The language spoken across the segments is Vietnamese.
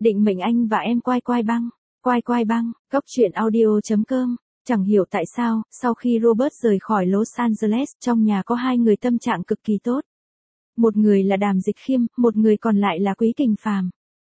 Định mệnh anh và em quai quai băng. Quai quai băng, Cóc truyện audio.com. Chẳng hiểu tại sao, sau khi Robert rời khỏi Los Angeles, trong nhà có hai người tâm trạng cực kỳ tốt. Một người là Đàm Dịch Khiêm, một người còn lại là Quý Kình Phàm.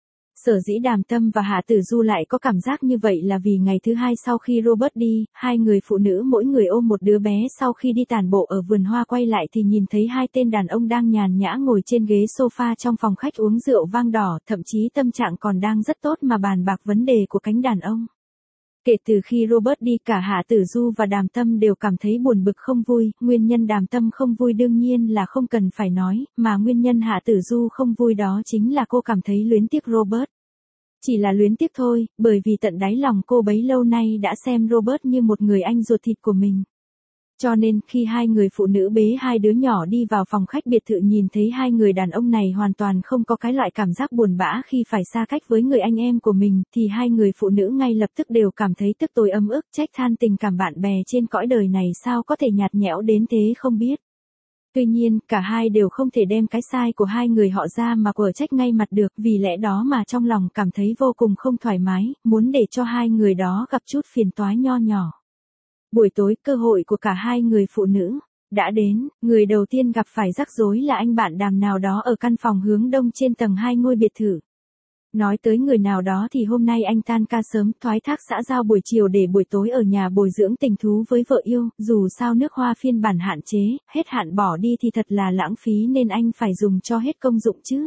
Sở dĩ Đàm Tâm và Hạ Tử Du lại có cảm giác như vậy là vì ngày thứ hai sau khi Robert đi, hai người phụ nữ mỗi người ôm một đứa bé sau khi đi tản bộ ở vườn hoa quay lại thì nhìn thấy hai tên đàn ông đang nhàn nhã ngồi trên ghế sofa trong phòng khách uống rượu vang đỏ, thậm chí tâm trạng còn đang rất tốt mà bàn bạc vấn đề của cánh đàn ông. Kể từ khi Robert đi, cả Hạ Tử Du và Đàm Tâm đều cảm thấy buồn bực không vui, nguyên nhân Đàm Tâm không vui đương nhiên là không cần phải nói, mà nguyên nhân Hạ Tử Du không vui đó chính là cô cảm thấy luyến tiếc Robert. Chỉ là luyến tiếc thôi, bởi vì tận đáy lòng cô bấy lâu nay đã xem Robert như một người anh ruột thịt của mình. Cho nên, khi hai người phụ nữ bế hai đứa nhỏ đi vào phòng khách biệt thự nhìn thấy hai người đàn ông này hoàn toàn không có cái loại cảm giác buồn bã khi phải xa cách với người anh em của mình, thì hai người phụ nữ ngay lập tức đều cảm thấy tức tối ấm ức, trách than tình cảm bạn bè trên cõi đời này sao có thể nhạt nhẽo đến thế không biết. Tuy nhiên, cả hai đều không thể đem cái sai của hai người họ ra mà quở trách ngay mặt được, vì lẽ đó mà trong lòng cảm thấy vô cùng không thoải mái, muốn để cho hai người đó gặp chút phiền toái nho nhỏ. Buổi tối, cơ hội của cả hai người phụ nữ đã đến, người đầu tiên gặp phải rắc rối là anh bạn Đàm nào đó ở căn phòng hướng đông trên tầng 2 ngôi biệt thự. Nói tới người nào đó thì hôm nay anh tan ca sớm, thoái thác xã giao buổi chiều để buổi tối ở nhà bồi dưỡng tình thú với vợ yêu, dù sao nước hoa phiên bản hạn chế, hết hạn bỏ đi thì thật là lãng phí nên anh phải dùng cho hết công dụng chứ.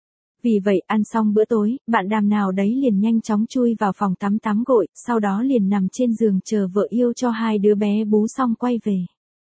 Vì vậy, ăn xong bữa tối, bạn Đàm nào đấy liền nhanh chóng chui vào phòng tắm gội, sau đó liền nằm trên giường chờ vợ yêu cho hai đứa bé bú xong quay về.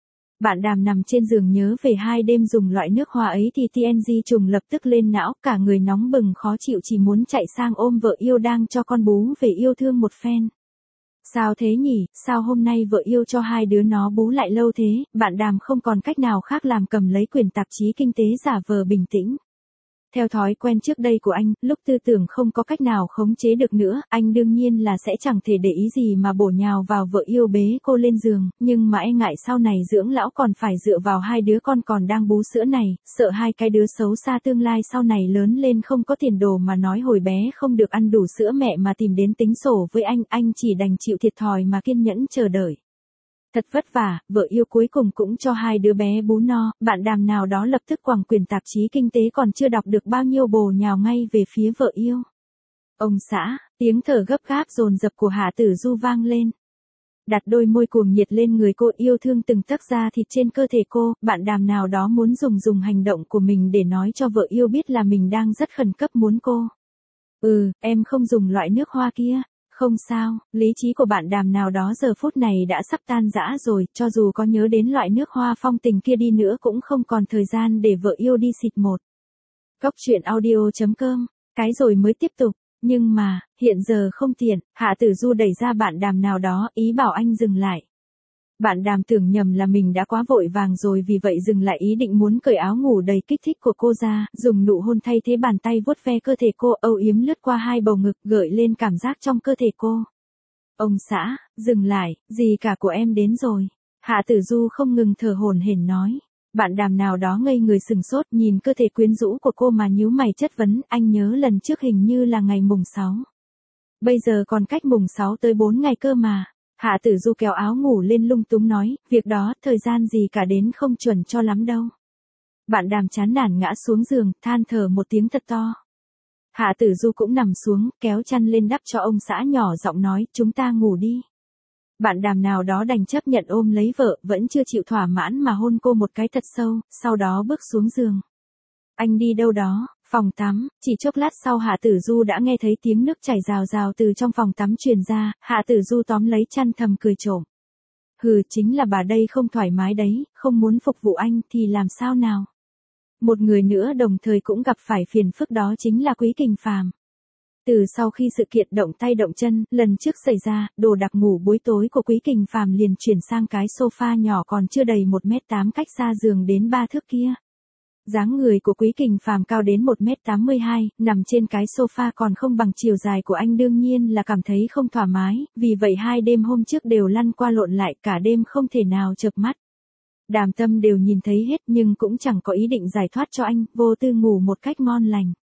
Bạn Đàm nằm trên giường nhớ về hai đêm dùng loại nước hoa ấy thì TNG trùng lập tức lên não, cả người nóng bừng khó chịu chỉ muốn chạy sang ôm vợ yêu đang cho con bú về yêu thương một phen. Sao thế nhỉ, sao hôm nay vợ yêu cho hai đứa nó bú lại lâu thế, bạn Đàm không còn cách nào khác làm cầm lấy quyển tạp chí kinh tế giả vờ bình tĩnh. Theo thói quen trước đây của anh, lúc tư tưởng không có cách nào khống chế được nữa, anh đương nhiên là sẽ chẳng thể để ý gì mà bổ nhào vào vợ yêu bế cô lên giường, nhưng mà e ngại sau này dưỡng lão còn phải dựa vào hai đứa con còn đang bú sữa này, sợ hai cái đứa xấu xa tương lai sau này lớn lên không có tiền đồ mà nói hồi bé không được ăn đủ sữa mẹ mà tìm đến tính sổ với anh chỉ đành chịu thiệt thòi mà kiên nhẫn chờ đợi. Thật vất vả, vợ yêu cuối cùng cũng cho hai đứa bé bú no, bạn Đàm nào đó lập tức quẳng quyển tạp chí kinh tế còn chưa đọc được bao nhiêu bồ nhào ngay về phía vợ yêu. Ông xã, tiếng thở gấp gáp dồn dập của Hạ Tử Du vang lên. Đặt đôi môi cuồng nhiệt lên người cô, yêu thương từng tấc da thịt trên cơ thể cô, bạn Đàm nào đó muốn dùng hành động của mình để nói cho vợ yêu biết là mình đang rất khẩn cấp muốn cô. Em không dùng loại nước hoa kia. Không sao, lý trí của bạn Đàm nào đó giờ phút này đã sắp tan rã rồi, cho dù có nhớ đến loại nước hoa phong tình kia đi nữa cũng không còn thời gian để vợ yêu đi xịt một. Cóc truyện audio.com, cái rồi mới tiếp tục, nhưng mà, hiện giờ không tiện, Hạ Tử Du đẩy ra bạn Đàm nào đó, ý bảo anh dừng lại. Bạn Đàm tưởng nhầm là mình đã quá vội vàng rồi vì vậy dừng lại ý định muốn cởi áo ngủ đầy kích thích của cô ra, dùng nụ hôn thay thế bàn tay vuốt ve cơ thể cô, âu yếm lướt qua hai bầu ngực gợi lên cảm giác trong cơ thể cô. Ông xã, dừng lại, gì cả của em đến rồi. Hạ Tử Du không ngừng thở hổn hển nói. Bạn Đàm nào đó ngây người sừng sốt nhìn cơ thể quyến rũ của cô mà nhíu mày chất vấn, anh nhớ lần trước hình như là ngày mùng 6. Bây giờ còn cách mùng 6 tới 4 ngày cơ mà. Hạ Tử Du kéo áo ngủ lên lung túng nói, việc đó, thời gian gì cả đến không chuẩn cho lắm đâu. Bạn Đàm chán nản ngã xuống giường, than thở một tiếng thật to. Hạ Tử Du cũng nằm xuống, kéo chăn lên đắp cho ông xã nhỏ giọng nói, chúng ta ngủ đi. Bạn Đàm nào đó đành chấp nhận ôm lấy vợ, vẫn chưa chịu thỏa mãn mà hôn cô một cái thật sâu, sau đó bước xuống giường. Anh đi đâu đó? Phòng tắm, chỉ chốc lát sau Hạ Tử Du đã nghe thấy tiếng nước chảy rào rào từ trong phòng tắm truyền ra, Hạ Tử Du tóm lấy chăn thầm cười trộm. Chính là bà đây không thoải mái đấy, không muốn phục vụ anh thì làm sao nào. Một người nữa đồng thời cũng gặp phải phiền phức đó chính là Quý Kình Phàm. Từ sau khi sự kiện động tay động chân, lần trước xảy ra, đồ đặc ngủ buổi tối của Quý Kình Phàm liền chuyển sang cái sofa nhỏ còn chưa đầy 1m8 cách xa giường đến 3 thước kia. Dáng người của Quý Kình Phàm cao đến 1m82, nằm trên cái sofa còn không bằng chiều dài của anh đương nhiên là cảm thấy không thoải mái, vì vậy hai đêm hôm trước đều lăn qua lộn lại cả đêm không thể nào chợp mắt. Đàm Tâm đều nhìn thấy hết nhưng cũng chẳng có ý định giải thoát cho anh, vô tư ngủ một cách ngon lành.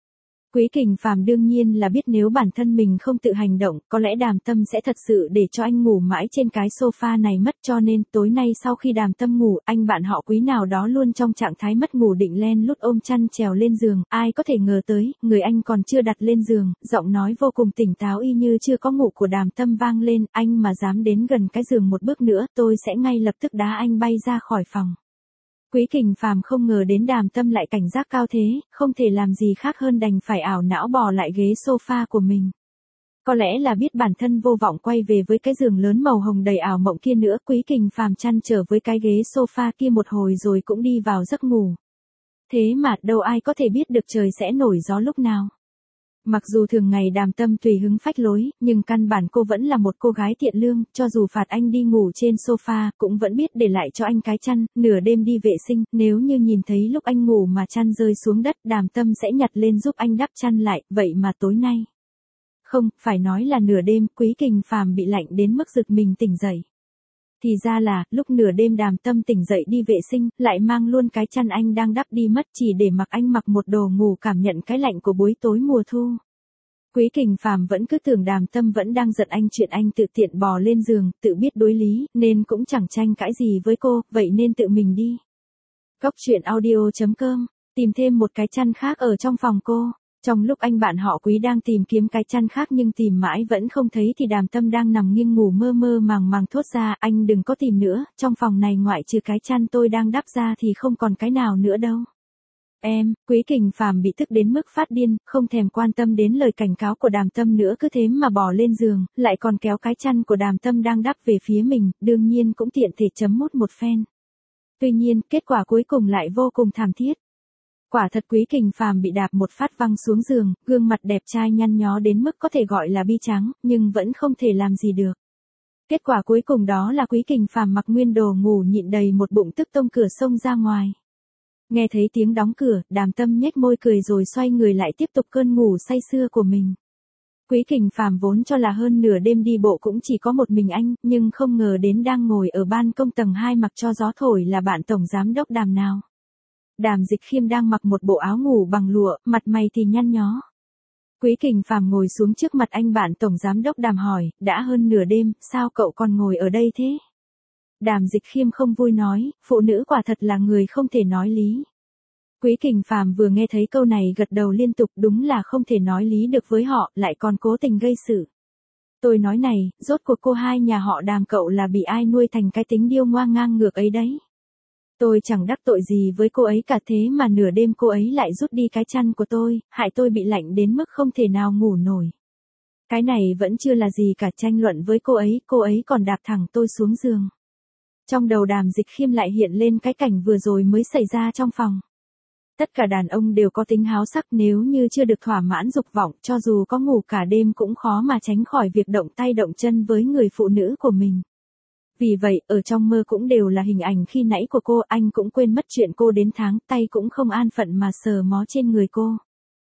Quý Kình Phàm đương nhiên là biết nếu bản thân mình không tự hành động, có lẽ Đàm Tâm sẽ thật sự để cho anh ngủ mãi trên cái sofa này mất, cho nên tối nay sau khi Đàm Tâm ngủ, anh bạn họ Quý nào đó luôn trong trạng thái mất ngủ định len lút ôm chăn trèo lên giường, ai có thể ngờ tới, người anh còn chưa đặt lên giường, giọng nói vô cùng tỉnh táo y như chưa có ngủ của Đàm Tâm vang lên, anh mà dám đến gần cái giường một bước nữa, tôi sẽ ngay lập tức đá anh bay ra khỏi phòng. Quý Kình Phàm không ngờ đến Đàm Tâm lại cảnh giác cao thế, không thể làm gì khác hơn đành phải ảo não bò lại ghế sofa của mình. Có lẽ là biết bản thân vô vọng quay về với cái giường lớn màu hồng đầy ảo mộng kia nữa, Quý Kình Phàm chăn trở với cái ghế sofa kia một hồi rồi cũng đi vào giấc ngủ. Thế mà đâu ai có thể biết được trời sẽ nổi gió lúc nào. Mặc dù thường ngày Đàm Tâm tùy hứng phách lối, nhưng căn bản cô vẫn là một cô gái thiện lương, cho dù phạt anh đi ngủ trên sofa, cũng vẫn biết để lại cho anh cái chăn, nửa đêm đi vệ sinh, nếu như nhìn thấy lúc anh ngủ mà chăn rơi xuống đất, Đàm Tâm sẽ nhặt lên giúp anh đắp chăn lại, vậy mà tối nay. Không, phải nói là nửa đêm, Quý Kình Phàm bị lạnh đến mức giật mình tỉnh dậy. Thì ra là, lúc nửa đêm Đàm Tâm tỉnh dậy đi vệ sinh, lại mang luôn cái chăn anh đang đắp đi mất chỉ để mặc anh mặc một đồ ngủ cảm nhận cái lạnh của buổi tối mùa thu. Quý Kình Phàm vẫn cứ tưởng Đàm Tâm vẫn đang giận anh chuyện anh tự tiện bò lên giường, tự biết đối lý, nên cũng chẳng tranh cãi gì với cô, vậy nên tự mình đi. Góc truyện audio.com, tìm thêm một cái chăn khác ở trong phòng cô. Trong lúc anh bạn họ Quý đang tìm kiếm cái chăn khác nhưng tìm mãi vẫn không thấy thì Đàm Tâm đang nằm nghiêng ngủ mơ mơ màng màng thốt ra, anh đừng có tìm nữa, trong phòng này ngoại trừ cái chăn tôi đang đắp ra thì không còn cái nào nữa đâu. Em, Quý Kình Phàm bị tức đến mức phát điên, không thèm quan tâm đến lời cảnh cáo của Đàm Tâm nữa cứ thế mà bò lên giường, lại còn kéo cái chăn của Đàm Tâm đang đắp về phía mình, đương nhiên cũng tiện thể chấm mút một phen. Tuy nhiên, kết quả cuối cùng lại vô cùng thảm thiết. Quả thật Quý Kình Phàm bị đạp một phát văng xuống giường, gương mặt đẹp trai nhăn nhó đến mức có thể gọi là bi trắng, nhưng vẫn không thể làm gì được. Kết quả cuối cùng đó là Quý Kình Phàm mặc nguyên đồ ngủ nhịn đầy một bụng tức tông cửa xông ra ngoài. Nghe thấy tiếng đóng cửa, Đàm Tâm nhếch môi cười rồi xoay người lại tiếp tục cơn ngủ say sưa của mình. Quý Kình Phàm vốn cho là hơn nửa đêm đi bộ cũng chỉ có một mình anh, nhưng không ngờ đến đang ngồi ở ban công tầng 2 mặc cho gió thổi là bạn tổng giám đốc Đàm nào. Đàm Dịch Khiêm đang mặc một bộ áo ngủ bằng lụa, mặt mày thì nhăn nhó. Quý Kình Phàm ngồi xuống trước mặt anh bạn tổng giám đốc Đàm hỏi, đã hơn nửa đêm, sao cậu còn ngồi ở đây thế? Đàm Dịch Khiêm không vui nói, phụ nữ quả thật là người không thể nói lý. Quý Kình Phàm vừa nghe thấy câu này gật đầu liên tục, đúng là không thể nói lý được với họ, lại còn cố tình gây sự. Tôi nói này, rốt cuộc cô hai nhà họ Đàm cậu là bị ai nuôi thành cái tính điêu ngoa ngang ngược ấy đấy. Tôi chẳng đắc tội gì với cô ấy cả thế mà nửa đêm cô ấy lại rút đi cái chăn của tôi, hại tôi bị lạnh đến mức không thể nào ngủ nổi. Cái này vẫn chưa là gì cả, tranh luận với cô ấy còn đạp thẳng tôi xuống giường. Trong đầu Đàm Dịch Khiêm lại hiện lên cái cảnh vừa rồi mới xảy ra trong phòng. Tất cả đàn ông đều có tính háo sắc, nếu như chưa được thỏa mãn dục vọng, cho dù có ngủ cả đêm cũng khó mà tránh khỏi việc động tay động chân với người phụ nữ của mình. Vì vậy, ở trong mơ cũng đều là hình ảnh khi nãy của cô, anh cũng quên mất chuyện cô đến tháng, tay cũng không an phận mà sờ mó trên người cô.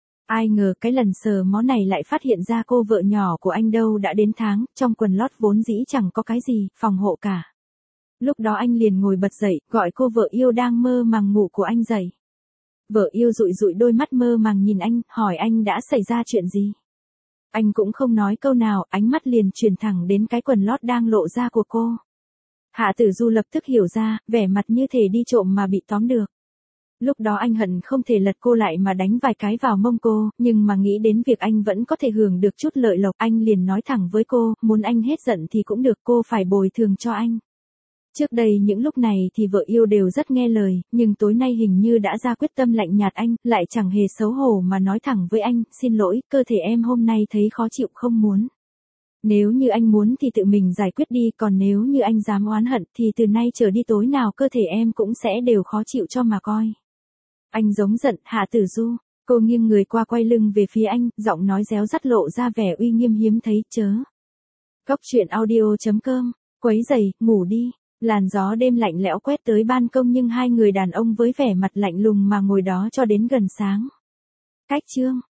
Ai ngờ cái lần sờ mó này lại phát hiện ra cô vợ nhỏ của anh đâu đã đến tháng, trong quần lót vốn dĩ chẳng có cái gì, phòng hộ cả. Lúc đó anh liền ngồi bật dậy, gọi cô vợ yêu đang mơ màng ngủ của anh dậy. Vợ yêu dụi dụi đôi mắt mơ màng nhìn anh, hỏi anh đã xảy ra chuyện gì. Anh cũng không nói câu nào, ánh mắt liền chuyển thẳng đến cái quần lót đang lộ ra của cô. Hạ Tử Du lập tức hiểu ra, vẻ mặt như thể đi trộm mà bị tóm được. Lúc đó anh hận không thể lật cô lại mà đánh vài cái vào mông cô, nhưng mà nghĩ đến việc anh vẫn có thể hưởng được chút lợi lộc, anh liền nói thẳng với cô, muốn anh hết giận thì cũng được, cô phải bồi thường cho anh. Trước đây những lúc này thì vợ yêu đều rất nghe lời, nhưng tối nay hình như đã ra quyết tâm lạnh nhạt anh, lại chẳng hề xấu hổ mà nói thẳng với anh, xin lỗi, cơ thể em hôm nay thấy khó chịu không muốn. Nếu như anh muốn thì tự mình giải quyết đi, còn nếu như anh dám oán hận thì từ nay trở đi tối nào cơ thể em cũng sẽ đều khó chịu cho mà coi. Anh giống giận, Hạ Tử Du. Cô nghiêng người qua quay lưng về phía anh, giọng nói réo rắt lộ ra vẻ uy nghiêm hiếm thấy, chớ. Góc truyện audio.com, quấy giày, ngủ đi. Làn gió đêm lạnh lẽo quét tới ban công nhưng hai người đàn ông với vẻ mặt lạnh lùng mà ngồi đó cho đến gần sáng. Cách chương.